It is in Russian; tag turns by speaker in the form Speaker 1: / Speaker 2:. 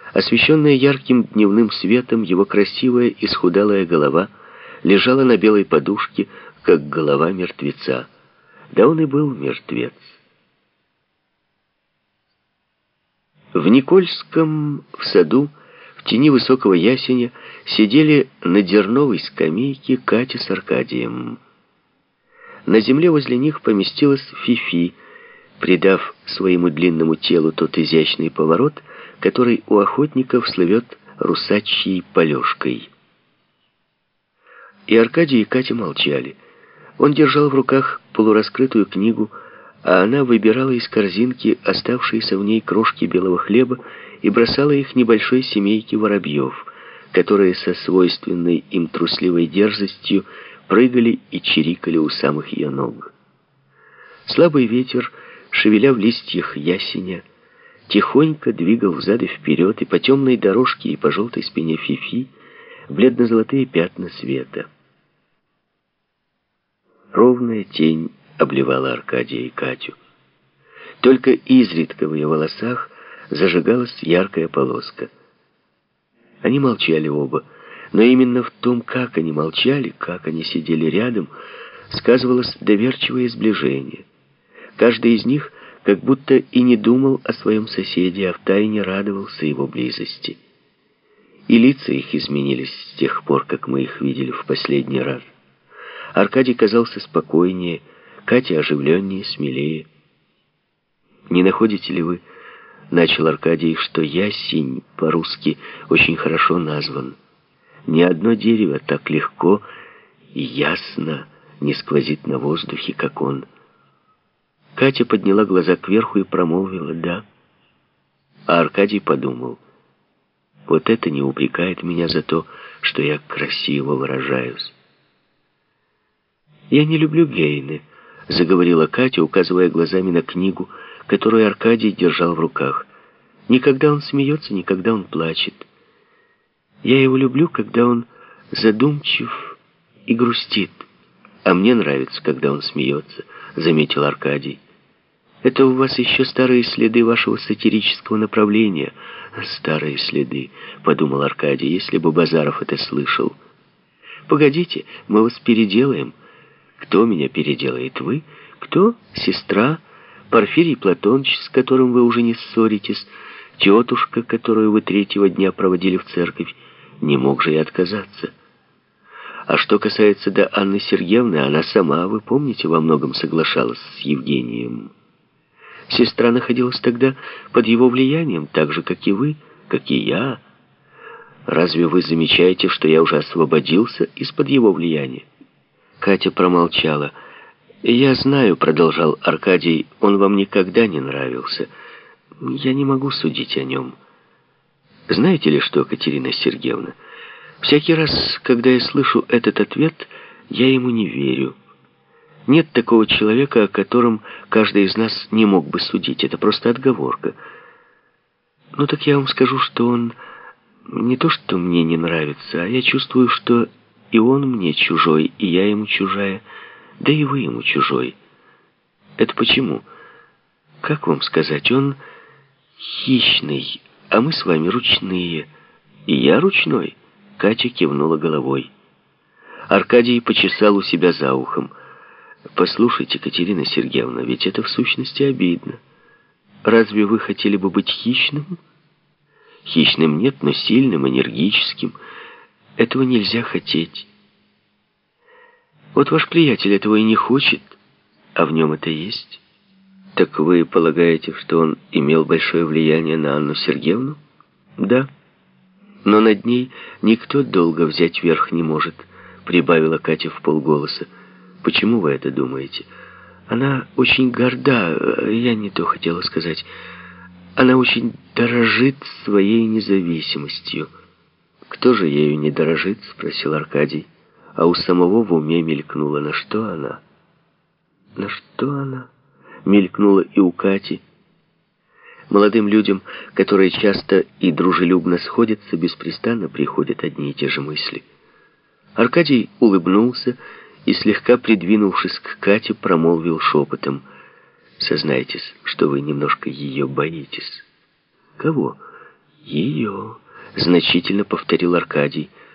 Speaker 1: Освещенная ярким дневным светом, его красивая исхудалая голова лежала на белой подушке, как голова мертвеца. Да он и был мертвец. В Никольском, в саду, в тени высокого ясеня, сидели на дерновой скамейке Катя с Аркадием. На земле возле них поместилась Фифи, придав своему длинному телу тот изящный поворот, который у охотников слывет русачьей полежкой. И Аркадий, и Катя молчали. Он держал в руках полураскрытую книгу, а она выбирала из корзинки оставшиеся в ней крошки белого хлеба и бросала их небольшой семейке воробьев, которые со свойственной им трусливой дерзостью прыгали и чирикали у самых ее ног. Слабый ветер, шевеля в листьях ясеня, тихонько двигал взад и вперед и по темной дорожке, и по желтой спине Фифи бледно-золотые пятна света. Ровная тень обливала Аркадия и Катю. Только изредка в ее волосах зажигалась яркая полоска. Они молчали оба, но именно в том, как они молчали, как они сидели рядом, сказывалось доверчивое сближение. Каждый из них как будто и не думал о своем соседе, а втайне радовался его близости. И лица их изменились с тех пор, как мы их видели в последний раз. Аркадий казался спокойнее, Катя оживленнее, смелее. «Не находите ли вы, — начал Аркадий, — что ясень по-русски очень хорошо назван? Ни одно дерево так легко и ясно не сквозит на воздухе, как он». Катя подняла глаза кверху и промолвила «да». А Аркадий подумал: вот это не упрекает меня за то, что я красиво выражаюсь. «Я не люблю Гейне», — заговорила Катя, указывая глазами на книгу, которую Аркадий держал в руках. «Никогда он смеется, никогда он плачет. Я его люблю, когда он задумчив и грустит. А мне нравится, когда он смеется», — заметил Аркадий. «Это у вас еще старые следы вашего сатирического направления». «Старые следы», — подумал Аркадий, — «если бы Базаров это слышал». «Погодите, мы вас переделаем». «Кто меня переделает? Вы? Кто? Сестра? Порфирий Платоныч, с которым вы уже не ссоритесь? Тетушка, которую вы третьего дня проводили в церковь? Не мог же я отказаться». А что касается до Анны Сергеевны, она сама, вы помните, во многом соглашалась с Евгением. Сестра находилась тогда под его влиянием, так же, как и вы, как и я. Разве вы замечаете, что я уже освободился из-под его влияния? Катя промолчала. «Я знаю, — продолжал Аркадий, — он вам никогда не нравился. Я не могу судить о нем. Знаете ли что, Катерина Сергеевна, всякий раз, когда я слышу этот ответ, я ему не верю. Нет такого человека, о котором каждый из нас не мог бы судить. Это просто отговорка. Ну так я вам скажу, что он не то, что мне не нравится, а я чувствую, что и он мне чужой, и я ему чужая, да и вы ему чужой. Это почему? Как вам сказать, он хищный, а мы с вами ручные. И я ручной?» Катя кивнула головой. Аркадий почесал у себя за ухом. «Послушайте, Катерина Сергеевна, ведь это в сущности обидно. Разве вы хотели бы быть хищным?» «Хищным нет, но сильным, энергическим. Этого нельзя хотеть. Вот ваш приятель этого и не хочет, а в нем это есть. Так вы полагаете, что он имел большое влияние на Анну Сергеевну?» «Да. Но над ней никто долго взять верх не может», — прибавила Катя вполголоса. «Почему вы это думаете? Она очень горда, я не то хотела сказать. Она очень дорожит своей независимостью». «Кто же ею не дорожит?» — спросил Аркадий. А у самого в уме мелькнуло: на что она? На что она? Мелькнуло и у Кати. Молодым людям, которые часто и дружелюбно сходятся, беспрестанно приходят одни и те же мысли. Аркадий улыбнулся и, слегка придвинувшись к Кате, промолвил шепотом: «Сознайтесь, что вы немножко ее боитесь». «Кого?» Ее, значительно повторил Аркадий.